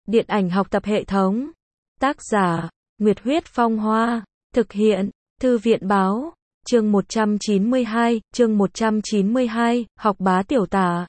Điện ảnh học tập hệ thống. Tác giả, Nguyệt Huyết Phong Hoa. Thực hiện, Thư viện Báo. Chương 192, học bá tiểu tả.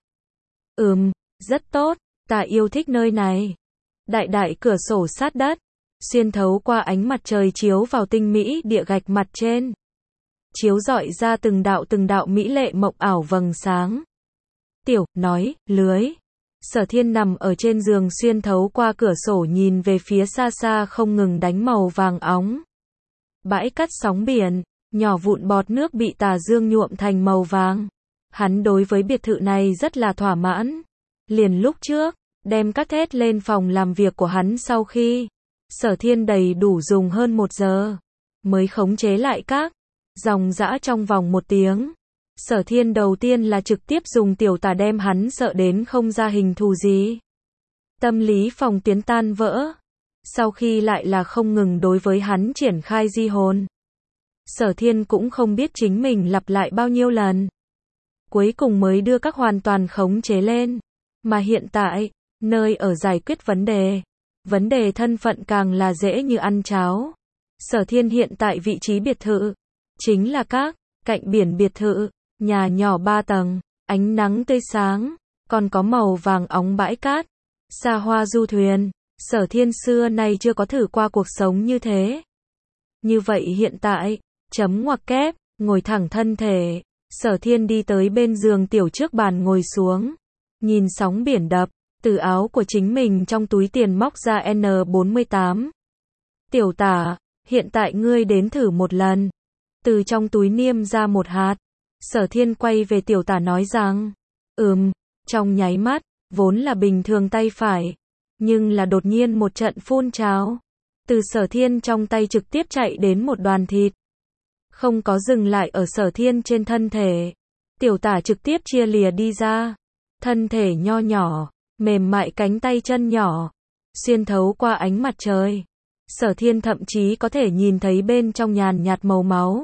Rất tốt, ta yêu thích nơi này. Đại đại cửa sổ sát đất, xuyên thấu qua ánh mặt trời chiếu vào tinh mỹ địa gạch mặt trên. Chiếu rọi ra từng đạo mỹ lệ mộng ảo vầng sáng. Tiểu, nói, lưới. Sở Thiên nằm ở trên giường xuyên thấu qua cửa sổ nhìn về phía xa xa không ngừng đánh màu vàng óng. Bãi cát sóng biển, nhỏ vụn bọt nước bị tà dương nhuộm thành màu vàng. Hắn đối với biệt thự này rất là thỏa mãn. Liền lúc trước, đem cát thét lên phòng làm việc của hắn sau khi Sở Thiên đầy đủ dùng hơn 1 giờ, mới khống chế lại các dòng dã trong vòng 1 tiếng. Sở Thiên đầu tiên là trực tiếp dùng tiểu tà đem hắn sợ đến không ra hình thù gì. Tâm lý phòng tuyến tan vỡ. Sau khi lại là không ngừng đối với hắn triển khai di hồn. Sở Thiên cũng không biết chính mình lặp lại bao nhiêu lần. Cuối cùng mới đưa các hoàn toàn khống chế lên. Mà hiện tại, nơi ở giải quyết vấn đề. Vấn đề thân phận càng là dễ như ăn cháo. Sở Thiên hiện tại vị trí biệt thự. Chính là các cạnh biển biệt thự. Nhà nhỏ 3 tầng, ánh nắng tươi sáng, còn có màu vàng óng bãi cát, xa hoa du thuyền. Sở Thiên xưa nay chưa có thử qua cuộc sống như thế. Như vậy hiện tại, ngoặc kép, ngồi thẳng thân thể, Sở Thiên đi tới bên giường tiểu trước bàn ngồi xuống, nhìn sóng biển đập, từ áo của chính mình trong túi tiền móc ra N48. Tiểu tả, hiện tại ngươi đến thử một lần. Từ trong túi niêm ra một hạt. Sở Thiên quay về tiểu tả nói rằng, trong nháy mắt, vốn là bình thường tay phải, nhưng là đột nhiên một trận phun trào. Từ Sở Thiên trong tay trực tiếp chạy đến một đoàn thịt. Không có dừng lại ở Sở Thiên trên thân thể. Tiểu tả trực tiếp chia lìa đi ra. Thân thể nho nhỏ, mềm mại cánh tay chân nhỏ, xuyên thấu qua ánh mặt trời. Sở Thiên thậm chí có thể nhìn thấy bên trong nhàn nhạt màu máu.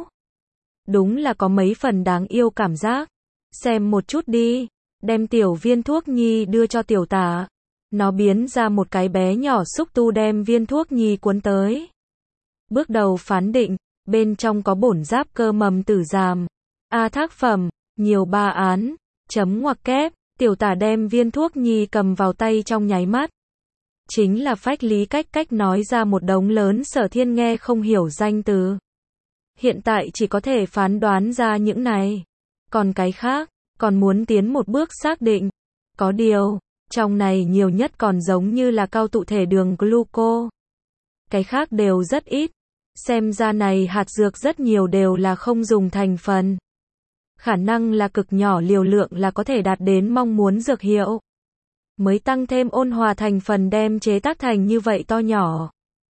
Đúng là có mấy phần đáng yêu cảm giác. Xem một chút đi. Đem tiểu viên thuốc nhi đưa cho tiểu tả. Nó biến ra một cái bé nhỏ xúc tu đem viên thuốc nhi cuốn tới. Bước đầu phán định, bên trong có bổn giáp cơ mầm tử giàm. Thác phẩm, nhiều 3 án. Ngoặc kép, tiểu tả đem viên thuốc nhi cầm vào tay trong nháy mắt. Chính là phách lý cách nói ra một đống lớn Sở Thiên nghe không hiểu danh từ. Hiện tại chỉ có thể phán đoán ra những này. Còn cái khác, còn muốn tiến một bước xác định. Có điều, trong này nhiều nhất còn giống như là cao tụ thể đường gluco. Cái khác đều rất ít. Xem ra này hạt dược rất nhiều đều là không dùng thành phần. Khả năng là cực nhỏ liều lượng là có thể đạt đến mong muốn dược hiệu. Mới tăng thêm ôn hòa thành phần đem chế tác thành như vậy to nhỏ.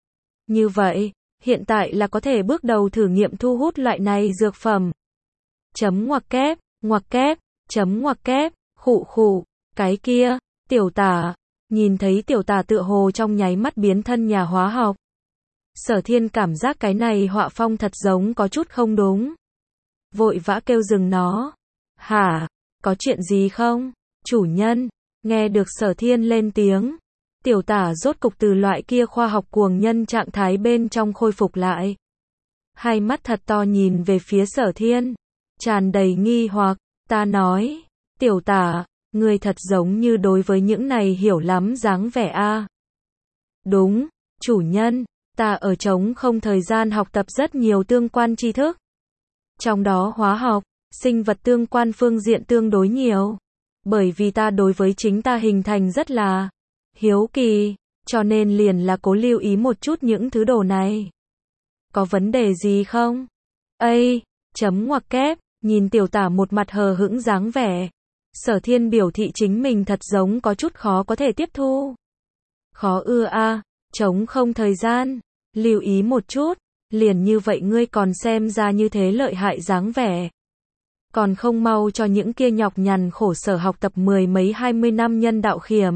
Như vậy, hiện tại là có thể bước đầu thử nghiệm thu hút loại này dược phẩm. Ngoặc kép, ngoặc kép, khụ, cái kia, tiểu tả, nhìn thấy tiểu tả tựa hồ trong nháy mắt biến thân nhà hóa học. Sở Thiên cảm giác cái này họa phong thật giống có chút không đúng. Vội vã kêu dừng nó. Hả, có chuyện gì không? Chủ nhân, nghe được Sở Thiên lên tiếng. Tiểu tả rốt cục từ loại kia khoa học cuồng nhân trạng thái bên trong khôi phục lại. Hai mắt thật to nhìn về phía Sở Thiên. Tràn đầy nghi hoặc, ta nói, tiểu tả, ngươi thật giống như đối với những này hiểu lắm dáng vẻ a. Đúng, chủ nhân, ta ở trống không thời gian học tập rất nhiều tương quan tri thức. Trong đó hóa học, sinh vật tương quan phương diện tương đối nhiều. Bởi vì ta đối với chính ta hình thành rất là hiếu kỳ, cho nên liền là cố lưu ý một chút những thứ đồ này. Có vấn đề gì không? Ngoặc kép, nhìn tiểu tả một mặt hờ hững dáng vẻ. Sở Thiên biểu thị chính mình thật giống có chút khó có thể tiếp thu. Khó trống không thời gian, lưu ý một chút, liền như vậy ngươi còn xem ra như thế lợi hại dáng vẻ. Còn không mau cho những kia nhọc nhằn khổ sở học tập 10 mấy 20 năm nhân đạo khiểm.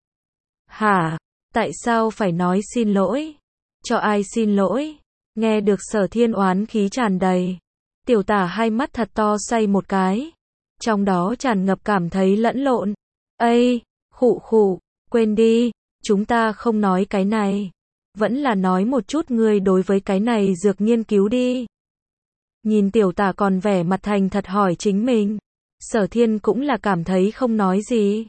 Hả, tại sao phải nói xin lỗi? Cho ai xin lỗi? Nghe được Sở Thiên oán khí tràn đầy. Tiểu tả hai mắt thật to xoay một cái. Trong đó tràn ngập cảm thấy lẫn lộn. Khụ, quên đi, chúng ta không nói cái này. Vẫn là nói một chút ngươi đối với cái này dược nghiên cứu đi. Nhìn tiểu tả còn vẻ mặt thành thật hỏi chính mình. Sở Thiên cũng là cảm thấy không nói gì.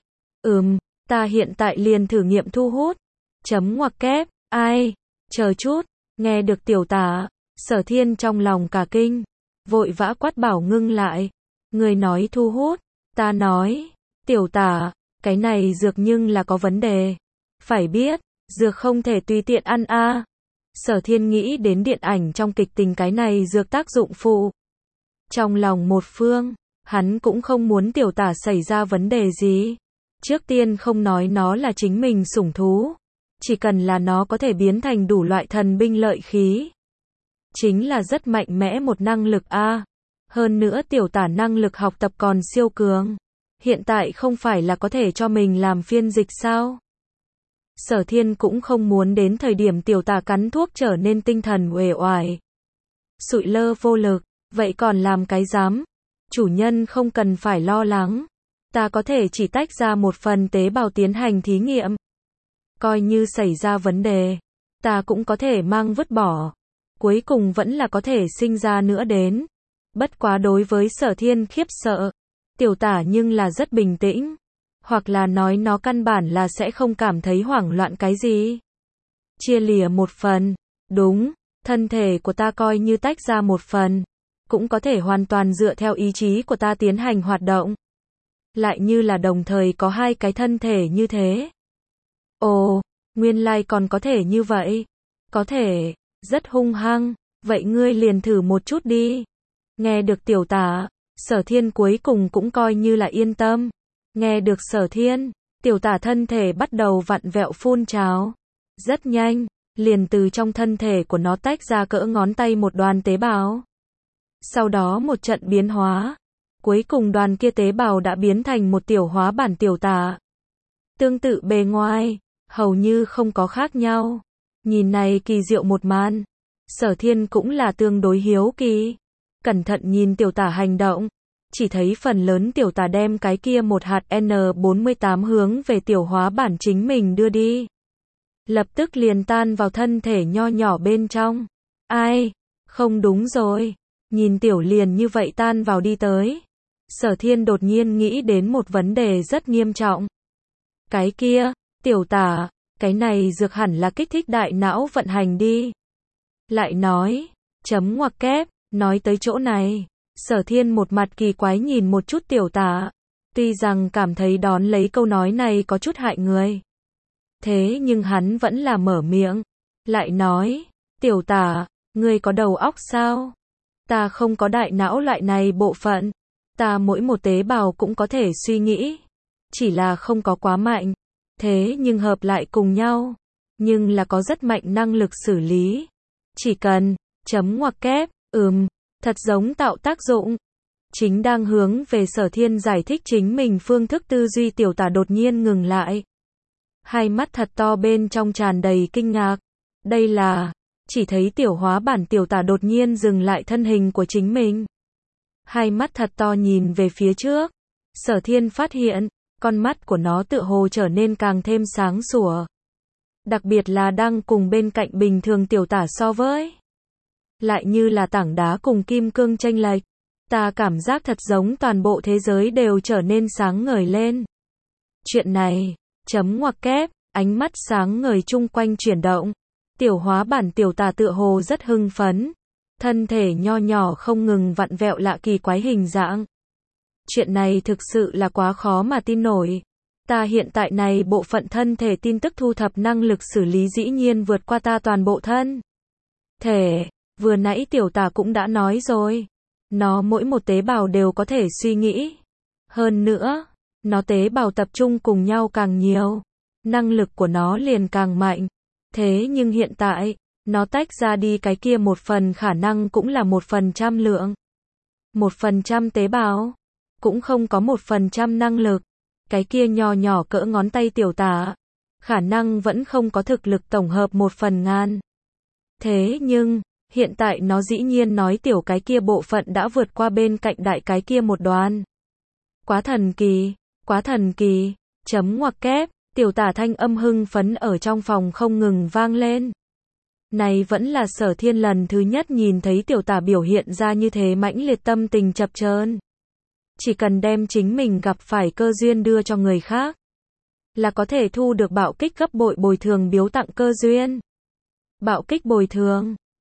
Ta hiện tại liền thử nghiệm thu hút. Chấm ngoặc kép, ai? Chờ chút, nghe được tiểu tả, Sở Thiên trong lòng cả kinh. Vội vã quát bảo ngưng lại. Người nói thu hút, ta nói, tiểu tả, cái này dược nhưng là có vấn đề. Phải biết, dược không thể tùy tiện ăn a. Sở Thiên nghĩ đến điện ảnh trong kịch tình cái này dược tác dụng phụ. Trong lòng một phương, hắn cũng không muốn tiểu tả xảy ra vấn đề gì. Trước tiên không nói nó là chính mình sủng thú. Chỉ cần là nó có thể biến thành đủ loại thần binh lợi khí. Chính là rất mạnh mẽ một năng lực a. Hơn nữa tiểu tả năng lực học tập còn siêu cường. Hiện tại không phải là có thể cho mình làm phiên dịch sao? Sở Thiên cũng không muốn đến thời điểm tiểu tả cắn thuốc trở nên tinh thần uể oải. Sụi lơ vô lực, vậy còn làm cái dám? Chủ nhân không cần phải lo lắng. Ta có thể chỉ tách ra một phần tế bào tiến hành thí nghiệm. Coi như xảy ra vấn đề, ta cũng có thể mang vứt bỏ. Cuối cùng vẫn là có thể sinh ra nữa đến. Bất quá đối với Sở Thiên khiếp sợ, tiểu tả nhưng là rất bình tĩnh. Hoặc là nói nó căn bản là sẽ không cảm thấy hoảng loạn cái gì. Chia lìa một phần, đúng, thân thể của ta coi như tách ra một phần, cũng có thể hoàn toàn dựa theo ý chí của ta tiến hành hoạt động. Lại như là đồng thời có hai cái thân thể như thế. Ồ, nguyên lai còn có thể như vậy. Có thể, rất hung hăng, vậy ngươi liền thử một chút đi. Nghe được tiểu tả, Sở Thiên cuối cùng cũng coi như là yên tâm. Nghe được Sở Thiên, tiểu tả thân thể bắt đầu vặn vẹo phun trào. Rất nhanh, liền từ trong thân thể của nó tách ra cỡ ngón tay một đoàn tế bào. Sau đó một trận biến hóa. Cuối cùng đoàn kia tế bào đã biến thành một tiểu hóa bản tiểu tả. Tương tự bề ngoài, hầu như không có khác nhau. Nhìn này kỳ diệu một màn. Sở Thiên cũng là tương đối hiếu kỳ. Cẩn thận nhìn tiểu tả hành động. Chỉ thấy phần lớn tiểu tả đem cái kia một hạt N48 hướng về tiểu hóa bản chính mình đưa đi. Lập tức liền tan vào thân thể nho nhỏ bên trong. Ai? Không đúng rồi. Nhìn tiểu liền như vậy tan vào đi tới. Sở Thiên đột nhiên nghĩ đến một vấn đề rất nghiêm trọng. Cái kia, tiểu tả, cái này dược hẳn là kích thích đại não vận hành đi. Lại nói, chấm ngoặc kép, nói tới chỗ này. Sở Thiên một mặt kỳ quái nhìn một chút tiểu tả. Tuy rằng cảm thấy đón lấy câu nói này có chút hại người. Thế nhưng hắn vẫn là mở miệng. Lại nói, tiểu tả, ngươi có đầu óc sao? Ta không có đại não loại này bộ phận. Ta mỗi một tế bào cũng có thể suy nghĩ. Chỉ là không có quá mạnh. Thế nhưng hợp lại cùng nhau. Nhưng là có rất mạnh năng lực xử lý. Chỉ cần, chấm ngoặc kép, thật giống tạo tác dụng. Chính đang hướng về Sở Thiên giải thích chính mình phương thức tư duy tiểu tả đột nhiên ngừng lại. Hai mắt thật to bên trong tràn đầy kinh ngạc. Đây là, chỉ thấy tiểu hóa bản tiểu tả đột nhiên dừng lại thân hình của chính mình. Hai mắt thật to nhìn về phía trước. Sở Thiên phát hiện, con mắt của nó tựa hồ trở nên càng thêm sáng sủa. Đặc biệt là đang cùng bên cạnh bình thường tiểu tả so với. Lại như là tảng đá cùng kim cương chênh lệch. Ta cảm giác thật giống toàn bộ thế giới đều trở nên sáng ngời lên. Chuyện này, chấm ngoặc kép, ánh mắt sáng ngời chung quanh chuyển động. Tiểu hóa bản tiểu tả tựa hồ rất hưng phấn. Thân thể nho nhỏ không ngừng vặn vẹo lạ kỳ quái hình dạng. Chuyện này thực sự là quá khó mà tin nổi. Ta hiện tại này bộ phận thân thể tin tức thu thập năng lực xử lý dĩ nhiên vượt qua ta toàn bộ thân thể. Vừa nãy tiểu tả cũng đã nói rồi. Nó mỗi một tế bào đều có thể suy nghĩ. Hơn nữa, nó tế bào tập trung cùng nhau càng nhiều. Năng lực của nó liền càng mạnh. Thế nhưng hiện tại, nó tách ra đi cái kia một phần khả năng cũng là 1% lượng. 1% tế bào, cũng không có 1% năng lực. Cái kia nho nhỏ cỡ ngón tay tiểu tả, khả năng vẫn không có thực lực tổng hợp 1/1000. Thế nhưng, hiện tại nó dĩ nhiên nói tiểu cái kia bộ phận đã vượt qua bên cạnh đại cái kia một đoàn. Quá thần kỳ, chấm ngoặc kép, Tiểu tả thanh âm hưng phấn ở trong phòng không ngừng vang lên. Này vẫn là Sở Thiên lần thứ nhất nhìn thấy tiểu tả biểu hiện ra như thế mãnh liệt tâm tình chập chờn. Chỉ cần đem chính mình gặp phải cơ duyên đưa cho người khác, là có thể thu được bạo kích gấp bội bồi thường biếu tặng cơ duyên. Bạo kích bồi thường.